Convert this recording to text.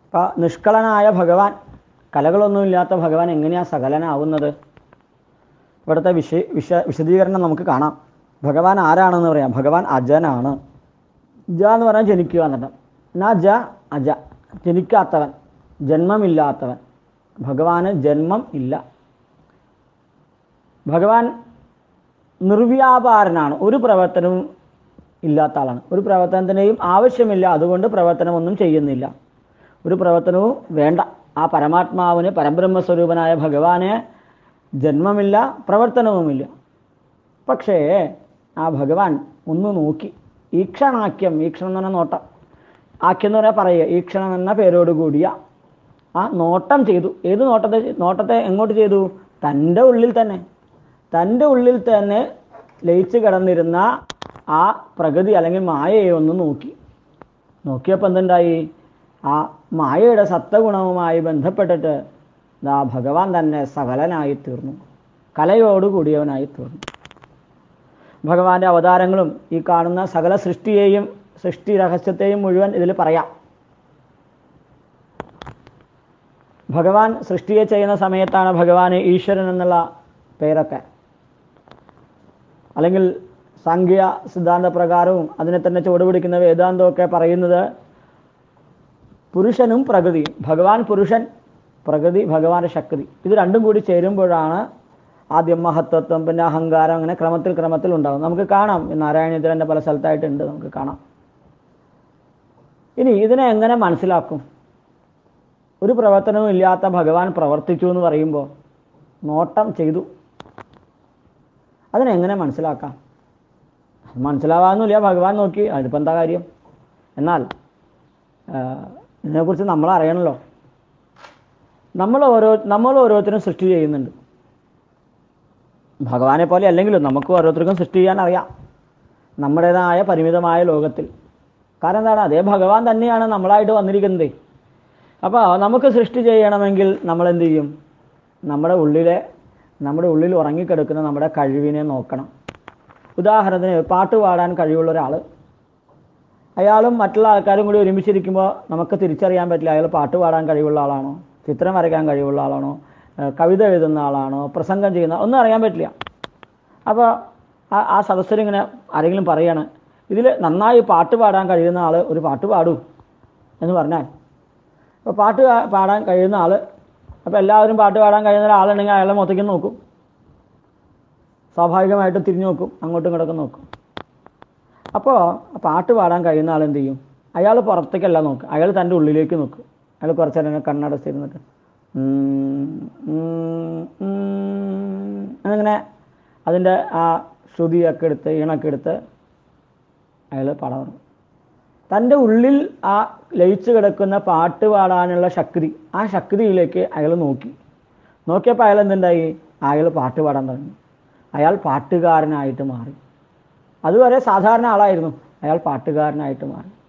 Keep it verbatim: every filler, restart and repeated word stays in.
അപ്പോൾ നിഷ്കളനായ ഭഗവാൻ, കലകളൊന്നുമില്ലാത്ത ഭഗവാൻ എങ്ങനെയാണ് സകലനാവുന്നത്? ഇവിടുത്തെ വിശ വിശ വിശദീകരണം നമുക്ക് കാണാം. ഭഗവാൻ ആരാണെന്ന് പറയാം. ഭഗവാൻ അജനാണ്. ജ എന്ന് പറഞ്ഞാൽ ജനിക്കുക എന്നിട്ട് ന ജ അജ, ജനിക്കാത്തവൻ, ജന്മമില്ലാത്തവൻ. ഭഗവാന് ജന്മം ഇല്ല. ഭഗവാൻ നിർവ്യാപാരനാണ്. ഒരു പ്രവർത്തനവും ഇല്ലാത്ത ആളാണ്. ഒരു പ്രവർത്തനത്തിൻ്റെയും ആവശ്യമില്ല, അതുകൊണ്ട് പ്രവർത്തനമൊന്നും ചെയ്യുന്നില്ല. ഒരു പ്രവർത്തനവും വേണ്ട. ആ പരമാത്മാവിന്, പരബ്രഹ്മസ്വരൂപനായ ഭഗവാന് ജന്മമില്ല, പ്രവർത്തനവുമില്ല. പക്ഷേ ആ ഭഗവാൻ ഒന്ന് നോക്കി, ഈക്ഷണാക്യം, ഈക്ഷണം എന്ന് പറഞ്ഞാൽ നോട്ടം, ആക്യം എന്ന് പറഞ്ഞാൽ പറയുക, ഈക്ഷണം എന്ന പേരോടുകൂടിയ ആ നോട്ടം ചെയ്തു. ഏത് നോട്ടത്തെ നോട്ടത്തെ എങ്ങോട്ട് ചെയ്തു? തൻ്റെ ഉള്ളിൽ തന്നെ, തൻ്റെ ഉള്ളിൽ തന്നെ ലയിച്ച് കിടന്നിരുന്ന ആ പ്രകൃതി അല്ലെങ്കിൽ മായയെ ഒന്ന് നോക്കി. നോക്കിയപ്പോൾ എന്തുണ്ടായി? ആ മായയുടെ സത്വഗുണവുമായി ബന്ധപ്പെട്ടിട്ട് ദാ ഭഗവാൻ തന്നെ സകലനായി തീർന്നു, കലയോടുകൂടിയവനായി തീർന്നു. ഭഗവാന്റെ അവതാരങ്ങളും ഈ കാണുന്ന സകല സൃഷ്ടിയെയും, സൃഷ്ടി രഹസ്യത്തെയും മുഴുവൻ ഇതിൽ പറയാം. ഭഗവാൻ സൃഷ്ടിയെ ചെയ്യുന്ന സമയത്താണ് ഭഗവാന് ഈശ്വരൻ എന്നുള്ള പേരൊക്കെ. അല്ലെങ്കിൽ സാംഖ്യ സിദ്ധാന്ത പ്രകാരവും അതിനെ തന്നെ ചുവടുപിടിക്കുന്ന വേദാന്തമൊക്കെ പറയുന്നത് പുരുഷനും പ്രകൃതിയും. ഭഗവാൻ പുരുഷൻ, പ്രകൃതി ഭഗവാന്റെ ശക്തി. ഇത് രണ്ടും കൂടി ചേരുമ്പോഴാണ് ആദ്യം മഹത്വത്വം, പിന്നെ അഹങ്കാരം, അങ്ങനെ ക്രമത്തിൽ ക്രമത്തിൽ ഉണ്ടാകും. നമുക്ക് കാണാം, നാരായണീയത്തിൽ തന്നെ പല സ്ഥലത്തായിട്ടുണ്ട്, നമുക്ക് കാണാം. ഇനി ഇതിനെ എങ്ങനെ മനസ്സിലാക്കും? ഒരു പ്രവർത്തനവും ഇല്ലാത്ത ഭഗവാൻ പ്രവർത്തിച്ചു എന്ന് പറയുമ്പോൾ നോട്ടം ചെയ്തു. അതിനെങ്ങനെ മനസ്സിലാക്കാം? മനസ്സിലാവാന്നില്ല, ഭഗവാൻ നോക്കി, അതിപ്പോൾ എന്താ കാര്യം? എന്നാൽ ഇതിനെക്കുറിച്ച് നമ്മൾ അറിയണമല്ലോ. നമ്മൾ ഓരോ നമ്മൾ ഓരോരുത്തരും സൃഷ്ടി ചെയ്യുന്നുണ്ട്. ഭഗവാനെ പോലെ അല്ലെങ്കിലും നമുക്ക് ഓരോരുത്തർക്കും സൃഷ്ടി ചെയ്യാൻ അറിയാം, നമ്മുടേതായ പരിമിതമായ ലോകത്തിൽ. കാരണം എന്താണ്? അതേ ഭഗവാൻ തന്നെയാണ് നമ്മളായിട്ട് വന്നിരിക്കുന്നത്. അപ്പോൾ നമുക്ക് സൃഷ്ടി ചെയ്യണമെങ്കിൽ നമ്മൾ എന്ത് ചെയ്യും? നമ്മുടെ ഉള്ളിലെ നമ്മുടെ ഉള്ളിൽ ഉറങ്ങിക്കിടക്കുന്ന നമ്മുടെ കഴിവിനെ നോക്കണം. ഉദാഹരണത്തിന് പാട്ട് പാടാൻ കഴിവുള്ള ഒരാൾ, അയാളും മറ്റുള്ള ആൾക്കാരും കൂടി ഒരുമിച്ചിരിക്കുമ്പോൾ നമുക്ക് തിരിച്ചറിയാൻ പറ്റില്ല അയാൾ പാട്ട് പാടാൻ കഴിവുള്ള ആളാണോ, ചിത്രം വരയ്ക്കാൻ കഴിവുള്ള ആളാണോ, കവിത എഴുതുന്ന ആളാണോ, പ്രസംഗം ചെയ്യുന്ന, ഒന്നും അറിയാൻ പറ്റില്ല. അപ്പോൾ ആ ആ സദസ്സിലിങ്ങനെ ആരെങ്കിലും പറയാണ്, ഇതിൽ നന്നായി പാട്ട് പാടാൻ കഴിയുന്ന ആൾ ഒരു പാട്ട് പാടൂ എന്ന് പറഞ്ഞാൽ, അപ്പോൾ പാട്ട് പാടാൻ കഴിയുന്ന ആൾ, അപ്പോൾ എല്ലാവരും പാട്ട് പാടാൻ കഴിയുന്ന ഒരാളുണ്ടെങ്കിൽ അയാളെ മൊത്തയ്ക്ക് നോക്കും, സ്വാഭാവികമായിട്ടും തിരിഞ്ഞു നോക്കും, അങ്ങോട്ടും ഇങ്ങോട്ടും നോക്കും. അപ്പോൾ പാട്ട് പാടാൻ കഴിയുന്ന ആൾ എന്ത് ചെയ്യും? അയാൾ പുറത്തേക്കല്ല നോക്കുക, അയാൾ തൻ്റെ ഉള്ളിലേക്ക് നോക്കും. അയാൾ കുറച്ച് നേരം കണ്ണടച്ചിരുന്നിട്ട് അങ്ങനെ അതിൻ്റെ ആ ശ്രുതിയൊക്കെ എടുത്ത് ഈണൊക്കെ എടുത്ത് അയാൾ പാടാൻ തുടങ്ങും. തൻ്റെ ഉള്ളിൽ ആ ലയിച്ചു കിടക്കുന്ന പാട്ട് പാടാനുള്ള ശക്തി, ആ ശക്തിയിലേക്ക് അയാൾ നോക്കി. നോക്കിയപ്പോൾ അയാൾ എന്തുണ്ടായി? അയാൾ പാട്ട് പാടാൻ തുടങ്ങി. അയാൾ പാട്ടുകാരനായിട്ട് മാറി. അതുവരെ സാധാരണ ആളായിരുന്നു, അയാൾ പാട്ടുകാരനായിട്ട് മാറി.